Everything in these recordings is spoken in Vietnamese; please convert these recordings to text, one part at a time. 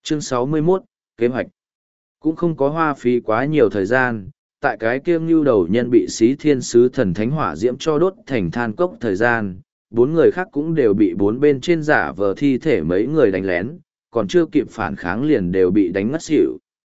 Chương 61, kế hoạch. Cũng không có hoa phí quá nhiều thời gian, tại cái kiêng lưu đầu nhân bị xí thiên sứ thần thánh hỏa diễm cho đốt thành than cốc thời gian, bốn người khác cũng đều bị bốn bên trên giả vờ thi thể mấy người đánh lén, còn chưa kịp phản kháng liền đều bị đánh ngất xỉu.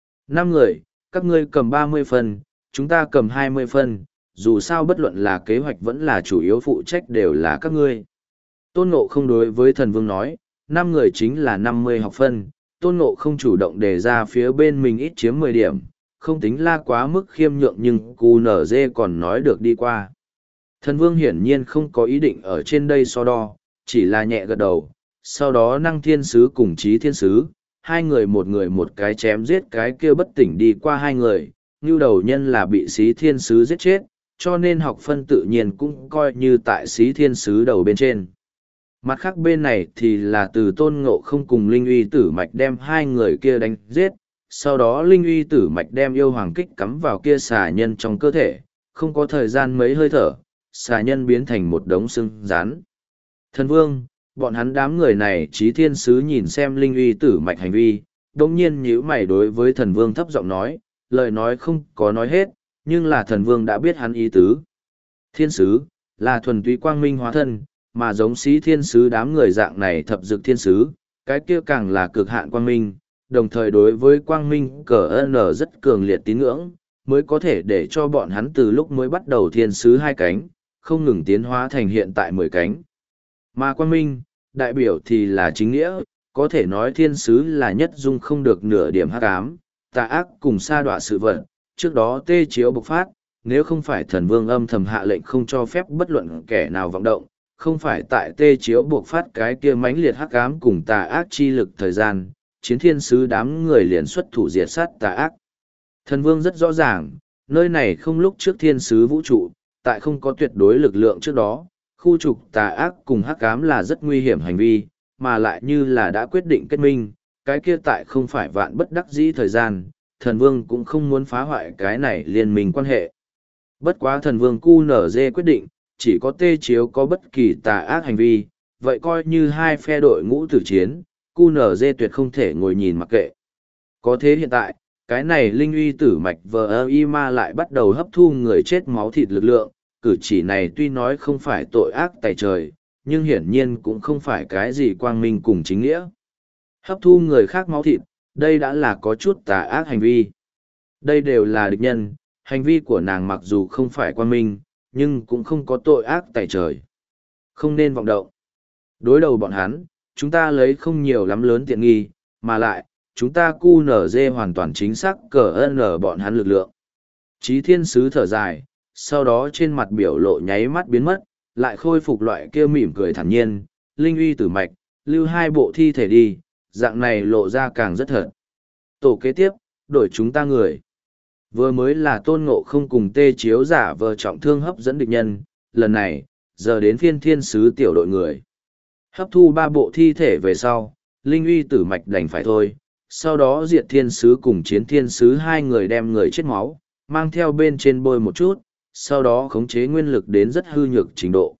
5 người, các ngươi cầm 30 phân, chúng ta cầm 20 phân, dù sao bất luận là kế hoạch vẫn là chủ yếu phụ trách đều là các ngươi. Tôn Ngộ không đối với thần vương nói, 5 người chính là 50 học phân, Tôn Ngộ không chủ động đề ra phía bên mình ít chiếm 10 điểm, không tính la quá mức khiêm nhượng nhưng QNZ còn nói được đi qua. Thần vương hiển nhiên không có ý định ở trên đây so đo, chỉ là nhẹ gật đầu, sau đó năng thiên sứ cùng trí thiên sứ, hai người một cái chém giết cái kia bất tỉnh đi qua hai người, như đầu nhân là bị xí thiên sứ giết chết, cho nên học phân tự nhiên cũng coi như tại xí thiên sứ đầu bên trên. Mặt khác bên này thì là từ Tôn Ngộ không cùng Linh Uy Tử Mạch đem hai người kia đánh giết, sau đó Linh Uy Tử Mạch đem yêu hoàng kích cắm vào kia xà nhân trong cơ thể, không có thời gian mấy hơi thở, xà nhân biến thành một đống xương rán. Thần Vương, bọn hắn đám người này Chí Thiên Sứ nhìn xem Linh Uy Tử Mạch hành vi, đồng nhiên nhíu mày đối với Thần Vương thấp giọng nói, lời nói không có nói hết, nhưng là Thần Vương đã biết hắn ý tứ. Thiên Sứ, là thuần túy quang minh hóa thân, mà giống Xí Thiên Sứ đám người dạng này thập dực thiên sứ, cái kia càng là cực hạn quang minh, đồng thời đối với quang minh cờ N rất cường liệt tín ngưỡng, mới có thể để cho bọn hắn từ lúc mới bắt đầu thiên sứ hai cánh, không ngừng tiến hóa thành hiện tại 10 cánh. Mà quang minh, đại biểu thì là chính nghĩa, có thể nói thiên sứ là nhất dung không được nửa điểm hắc ám, tà ác cùng sa đọa sự vật, trước đó tê chiếu bộc phát, nếu không phải thần vương âm thầm hạ lệnh không cho phép bất luận kẻ nào vọng động, không phải tại tê chiếu buộc phát cái kia mãnh liệt hắc ám cùng tà ác chi lực thời gian, chiến thiên sứ đám người liền xuất thủ diệt sát tà ác. Thần vương rất rõ ràng, nơi này không lúc trước thiên sứ vũ trụ, tại không có tuyệt đối lực lượng trước đó, khu trục tà ác cùng hắc ám là rất nguy hiểm hành vi, mà lại như là đã quyết định kết minh, cái kia tại không phải vạn bất đắc dĩ thời gian, thần vương cũng không muốn phá hoại cái này liên minh quan hệ. Bất quá thần vương QNZ quyết định, chỉ có tê chiếu có bất kỳ tà ác hành vi, vậy coi như hai phe đội ngũ tử chiến, QNZ tuyệt không thể ngồi nhìn mặc kệ. Có thế hiện tại, cái này linh uy tử mạch VIMA lại bắt đầu hấp thu người chết máu thịt lực lượng, cử chỉ này tuy nói không phải tội ác tày trời, nhưng hiển nhiên cũng không phải cái gì quang minh cùng chính nghĩa. Hấp thu người khác máu thịt, đây đã là có chút tà ác hành vi. Đây đều là địch nhân, hành vi của nàng mặc dù không phải quang minh, nhưng cũng không có tội ác tày trời. Không nên vọng động. Đối đầu bọn hắn, chúng ta lấy không nhiều lắm lớn tiện nghi, mà lại, chúng ta QNZ hoàn toàn chính xác cờ N bọn hắn lực lượng. Chí thiên sứ thở dài, sau đó trên mặt biểu lộ nháy mắt biến mất, lại khôi phục loại kia mỉm cười thản nhiên, linh uy tử mạch, lưu hai bộ thi thể đi, dạng này lộ ra càng rất thật. Tổ kế tiếp, đổi chúng ta người. Vừa mới là Tôn Ngộ không cùng tê chiếu giả vờ trọng thương hấp dẫn địch nhân, lần này, giờ đến phiên thiên sứ tiểu đội người. Hấp thu 3 bộ thi thể về sau, linh uy tử mạch đành phải thôi, sau đó diệt thiên sứ cùng chiến thiên sứ hai người đem người chết máu, mang theo bên trên bôi một chút, sau đó khống chế nguyên lực đến rất hư nhược trình độ.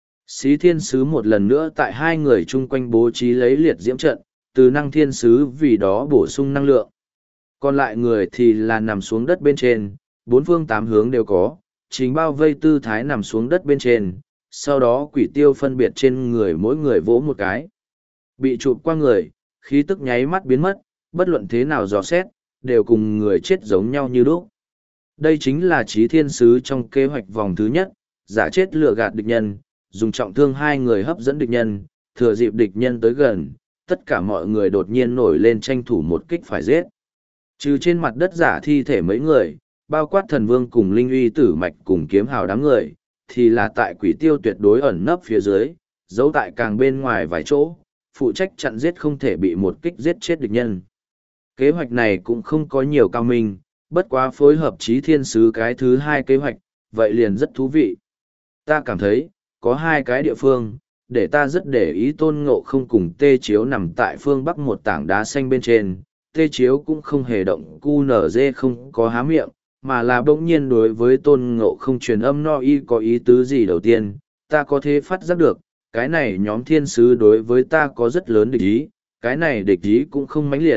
Xí thiên sứ một lần nữa tại hai người chung quanh bố trí lấy liệt diễm trận, từ năng thiên sứ vì đó bổ sung năng lượng. Còn lại người thì là nằm xuống đất bên trên, 4 phương 8 hướng đều có, chính bao vây tư thái nằm xuống đất bên trên, sau đó quỷ tiêu phân biệt trên người mỗi người vỗ một cái. Bị chụp qua người, khí tức nháy mắt biến mất, bất luận thế nào dò xét, đều cùng người chết giống nhau như lúc. Đây chính là Chí Thiên Sứ trong kế hoạch vòng thứ nhất, giả chết lừa gạt địch nhân, dùng trọng thương hai người hấp dẫn địch nhân, thừa dịp địch nhân tới gần, tất cả mọi người đột nhiên nổi lên tranh thủ một kích phải giết. Trừ trên mặt đất giả thi thể mấy người, bao quát thần vương cùng linh uy tử mạch cùng kiếm hào đám người, thì là tại quỷ tiêu tuyệt đối ẩn nấp phía dưới, giấu tại càng bên ngoài vài chỗ, phụ trách chặn giết không thể bị một kích giết chết địch nhân. Kế hoạch này cũng không có nhiều cao minh, bất quá phối hợp Chí Thiên Sứ cái thứ hai kế hoạch, vậy liền rất thú vị. Ta cảm thấy, có hai cái địa phương, để ta rất để ý Tôn Ngộ không cùng tê chiếu nằm tại phương bắc một tảng đá xanh bên trên, tê chiếu cũng không hề động QNZ không có há miệng, mà là bỗng nhiên đối với Tôn Ngộ không truyền âm no y có ý tứ gì đầu tiên, ta có thể phát giác được, cái này nhóm thiên sứ đối với ta có rất lớn địch ý, cái này địch ý cũng không mãnh liệt,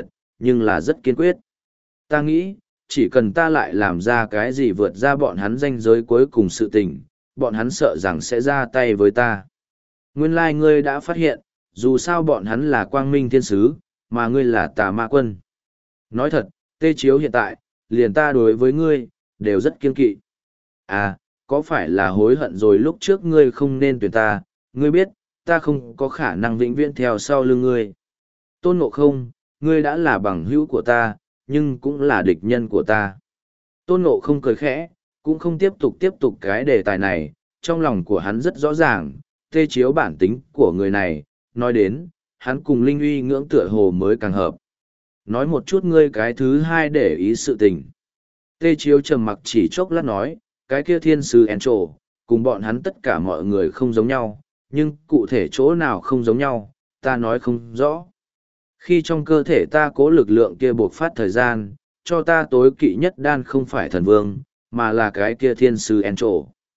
nhưng là rất kiên quyết. Ta nghĩ, chỉ cần ta lại làm ra cái gì vượt ra bọn hắn ranh giới cuối cùng sự tình, bọn hắn sợ rằng sẽ ra tay với ta. Nguyên lai ngươi đã phát hiện, dù sao bọn hắn là quang minh thiên sứ, mà ngươi là tà ma quân. Nói thật, Tê Chiếu hiện tại, liền ta đối với ngươi, đều rất kiên kỵ. À, có phải là hối hận rồi lúc trước ngươi không nên tuyển ta, ngươi biết, ta không có khả năng vĩnh viễn theo sau lưng ngươi. Tôn Ngộ Không, ngươi đã là bằng hữu của ta, nhưng cũng là địch nhân của ta. Tôn Ngộ Không cười khẽ, cũng không tiếp tục cái đề tài này, trong lòng của hắn rất rõ ràng, Tê Chiếu bản tính của người này, nói đến, hắn cùng Linh Uy ngưỡng tựa hồ mới càng hợp. Nói một chút ngươi cái thứ hai để ý sự tình. Tê Chiếu trầm mặc chỉ chốc lát nói, cái kia thiên sứ Encho, cùng bọn hắn tất cả mọi người không giống nhau, nhưng cụ thể chỗ nào không giống nhau, ta nói không rõ. Khi trong cơ thể ta cố lực lượng kia buộc phát thời gian, cho ta tối kỵ nhất đan không phải thần vương, mà là cái kia thiên sứ Encho.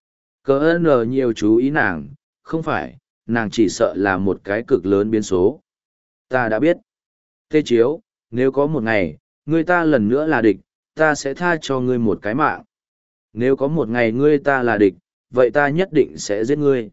Cỡ nờ nhiều chú ý nàng, không phải, nàng chỉ sợ là một cái cực lớn biến số. Ta đã biết. Tê Chiếu, nếu có một ngày, ngươi ta lần nữa là địch, ta sẽ tha cho ngươi một cái mạng. Nếu có một ngày ngươi ta là địch, vậy ta nhất định sẽ giết ngươi.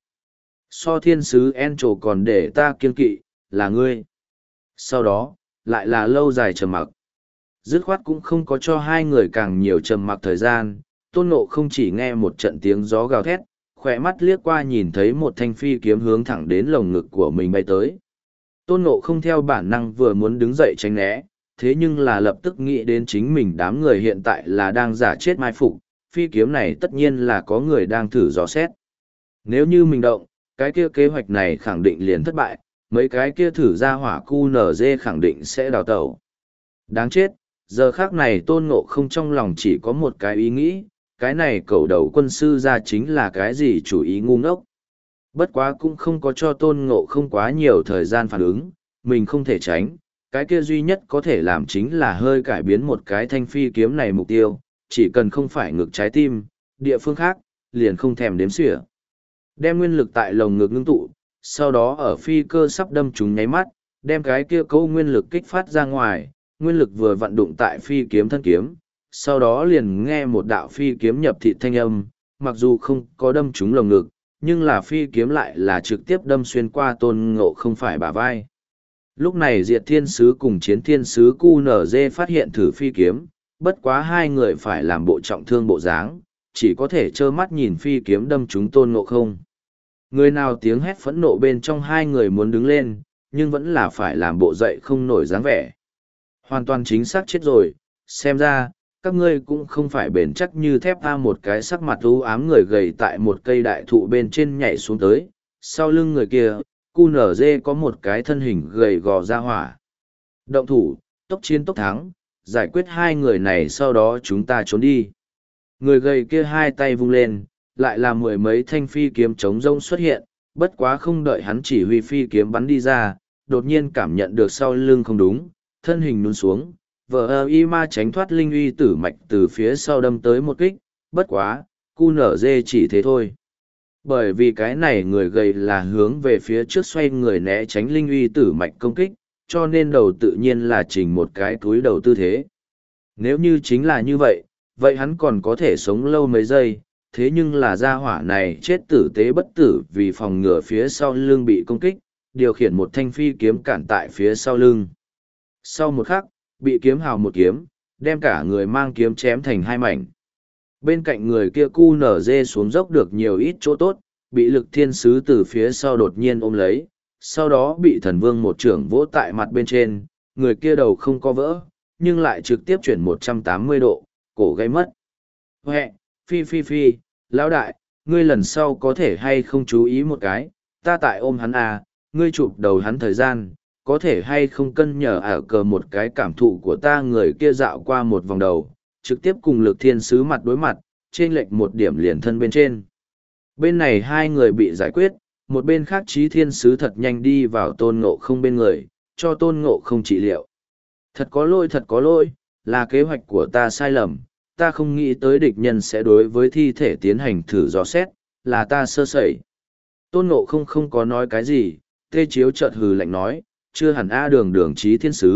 So thiên sứ Encho còn để ta kiên kỵ, là ngươi. Sau đó, lại là lâu dài trầm mặc. Dứt khoát cũng không có cho hai người càng nhiều trầm mặc thời gian, Tôn Ngộ không chỉ nghe một trận tiếng gió gào thét, khỏe mắt liếc qua nhìn thấy một thanh phi kiếm hướng thẳng đến lồng ngực của mình bay tới. Tôn Ngộ không theo bản năng vừa muốn đứng dậy tránh né, thế nhưng là lập tức nghĩ đến chính mình đám người hiện tại là đang giả chết mai phục, phi kiếm này tất nhiên là có người đang thử dò xét. Nếu như mình động, cái kia kế hoạch này khẳng định liền thất bại, mấy cái kia thử ra hỏa QNZ khẳng định sẽ đào tẩu. Đáng chết, giờ khác này Tôn Ngộ không trong lòng chỉ có một cái ý nghĩ, cái này cầu đầu quân sư ra chính là cái gì chủ ý ngu ngốc. Bất quá cũng không có cho Tôn Ngộ không quá nhiều thời gian phản ứng, mình không thể tránh, cái kia duy nhất có thể làm chính là hơi cải biến một cái thanh phi kiếm này mục tiêu, chỉ cần không phải ngực trái tim, địa phương khác, liền không thèm đếm xỉa. Đem nguyên lực tại lồng ngực ngưng tụ, sau đó ở phi cơ sắp đâm chúng nháy mắt, đem cái kia câu nguyên lực kích phát ra ngoài, nguyên lực vừa vận đụng tại phi kiếm thân kiếm, sau đó liền nghe một đạo phi kiếm nhập thịt thanh âm, mặc dù không có đâm trúng lồng ngực, nhưng là phi kiếm lại là trực tiếp đâm xuyên qua Tôn Ngộ không phải bả vai. Lúc này Diệt Thiên Sứ cùng Chiến Thiên Sứ QNZ phát hiện thử phi kiếm, bất quá hai người phải làm bộ trọng thương bộ dáng, chỉ có thể trơ mắt nhìn phi kiếm đâm trúng Tôn Ngộ không. Người nào tiếng hét phẫn nộ bên trong hai người muốn đứng lên, nhưng vẫn là phải làm bộ dậy không nổi dáng vẻ. Hoàn toàn chính xác chết rồi, xem ra, các ngươi cũng không phải bền chắc như thép. A một cái sắc mặt u ám người gầy tại một cây đại thụ bên trên nhảy xuống tới, sau lưng người kia, QNZ có một cái thân hình gầy gò ra hỏa. Động thủ, tốc chiến tốc thắng, giải quyết hai người này sau đó chúng ta trốn đi. Người gầy kia hai tay vung lên, lại là mười mấy thanh phi kiếm chống rông xuất hiện, bất quá không đợi hắn chỉ huy phi kiếm bắn đi ra, đột nhiên cảm nhận được sau lưng không đúng, thân hình nhún xuống, vờ y ma tránh thoát linh uy tử mạch từ phía sau đâm tới một kích, bất quá, QNZ chỉ thế thôi. Bởi vì cái này người gầy là hướng về phía trước xoay người né tránh linh uy tử mạch công kích, cho nên đầu tự nhiên là chỉnh một cái túi đầu tư thế. Nếu như chính là như vậy, vậy hắn còn có thể sống lâu mấy giây, thế nhưng là gia hỏa này chết tử tế bất tử vì phòng ngừa phía sau lưng bị công kích, điều khiển một thanh phi kiếm cản tại phía sau lưng. Sau một khắc, bị kiếm hào một kiếm, đem cả người mang kiếm chém thành hai mảnh. Bên cạnh người kia QNZ xuống dốc được nhiều ít chỗ tốt, bị lực thiên sứ từ phía sau đột nhiên ôm lấy, sau đó bị thần vương một trưởng vỗ tại mặt bên trên, người kia đầu không có vỡ, nhưng lại trực tiếp chuyển 180 độ, cổ gây mất. Huệ, phi, lão đại, ngươi lần sau có thể hay không chú ý một cái, ta tại ôm hắn à, ngươi chụp đầu hắn thời gian, có thể hay không cân nhờ ở cờ một cái cảm thụ của ta. Người kia dạo qua một vòng đầu, trực tiếp cùng lực thiên sứ mặt đối mặt, trên lệch một điểm liền thân bên trên. Bên này hai người bị giải quyết, một bên khác Chí Thiên Sứ thật nhanh đi vào Tôn Ngộ không bên người, cho Tôn Ngộ không trị liệu. Thật có lỗi, là kế hoạch của ta sai lầm, ta không nghĩ tới địch nhân sẽ đối với thi thể tiến hành thử dò xét, là ta sơ sẩy. Tôn Ngộ không có nói cái gì, Tê Chiếu chợt hừ lạnh nói, chưa hẳn A Đường Đường Chí Thiên Sứ,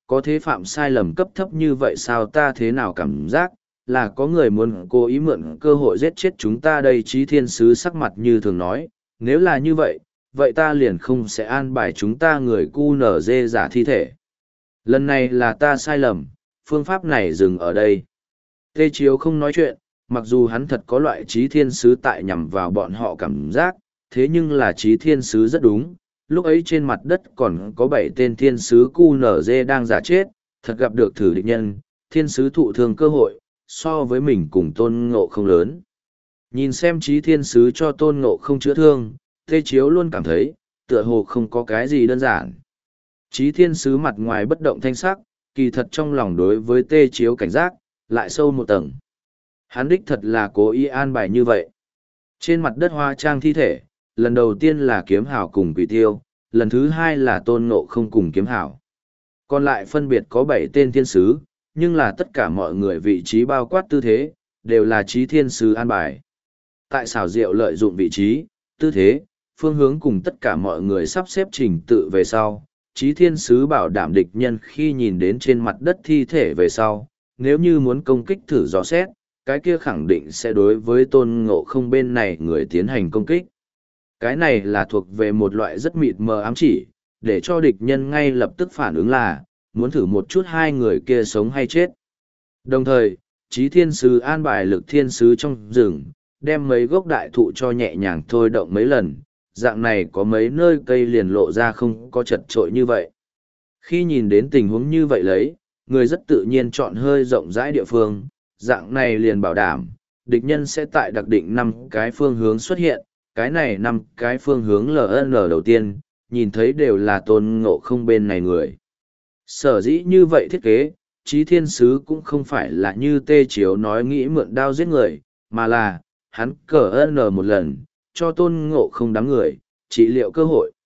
có thế phạm sai lầm cấp thấp như vậy sao ta thế nào cảm giác, là có người muốn cố ý mượn cơ hội giết chết chúng ta đây. Chí thiên sứ sắc mặt như thường nói, nếu là như vậy, vậy ta liền không sẽ an bài chúng ta người QNZ giả thi thể. Lần này là ta sai lầm, phương pháp này dừng ở đây. Tê Chiếu không nói chuyện, mặc dù hắn thật có loại Chí thiên sứ tại nhằm vào bọn họ cảm giác, thế nhưng là Chí thiên sứ rất đúng. Lúc ấy trên mặt đất còn có 7 tên thiên sứ QNZ đang giả chết, thật gặp được thử địch nhân, thiên sứ thụ thương cơ hội, so với mình cùng Tôn Ngộ không lớn. Nhìn xem Chí thiên sứ cho Tôn Ngộ không chữa thương, Tê Chiếu luôn cảm thấy, tựa hồ không có cái gì đơn giản. Chí thiên sứ mặt ngoài bất động thanh sắc, kỳ thật trong lòng đối với Tê Chiếu cảnh giác, lại sâu một tầng. Hắn đích thật là cố ý an bài như vậy. Trên mặt đất hoa trang thi thể, lần đầu tiên là Kiếm Hảo cùng Quỷ Tiêu, lần thứ hai là Tôn Ngộ không cùng Kiếm Hảo. Còn lại phân biệt có 7 tên thiên sứ, nhưng là tất cả mọi người vị trí bao quát tư thế, đều là Chí thiên sứ an bài. Tại xảo diệu lợi dụng vị trí, tư thế, phương hướng cùng tất cả mọi người sắp xếp trình tự về sau, Chí thiên sứ bảo đảm địch nhân khi nhìn đến trên mặt đất thi thể về sau, nếu như muốn công kích thử dò xét, cái kia khẳng định sẽ đối với Tôn Ngộ không bên này người tiến hành công kích. Cái này là thuộc về một loại rất mịt mờ ám chỉ, để cho địch nhân ngay lập tức phản ứng là, muốn thử một chút hai người kia sống hay chết. Đồng thời, Chí thiên sứ an bài lực thiên sứ trong rừng, đem mấy gốc đại thụ cho nhẹ nhàng thôi động mấy lần, dạng này có mấy nơi cây liền lộ ra không có chật trội như vậy. Khi nhìn đến tình huống như vậy lấy, người rất tự nhiên chọn hơi rộng rãi địa phương, dạng này liền bảo đảm, địch nhân sẽ tại đặc định 5 cái phương hướng xuất hiện, cái này 5 cái phương hướng LN đầu tiên, nhìn thấy đều là Tôn Ngộ không bên này người. Sở dĩ như vậy thiết kế, Chí thiên sứ cũng không phải là như Tê Chiếu nói nghĩ mượn đao giết người, mà là, hắn cờ N một lần, cho Tôn Ngộ không đám người, trị liệu cơ hội.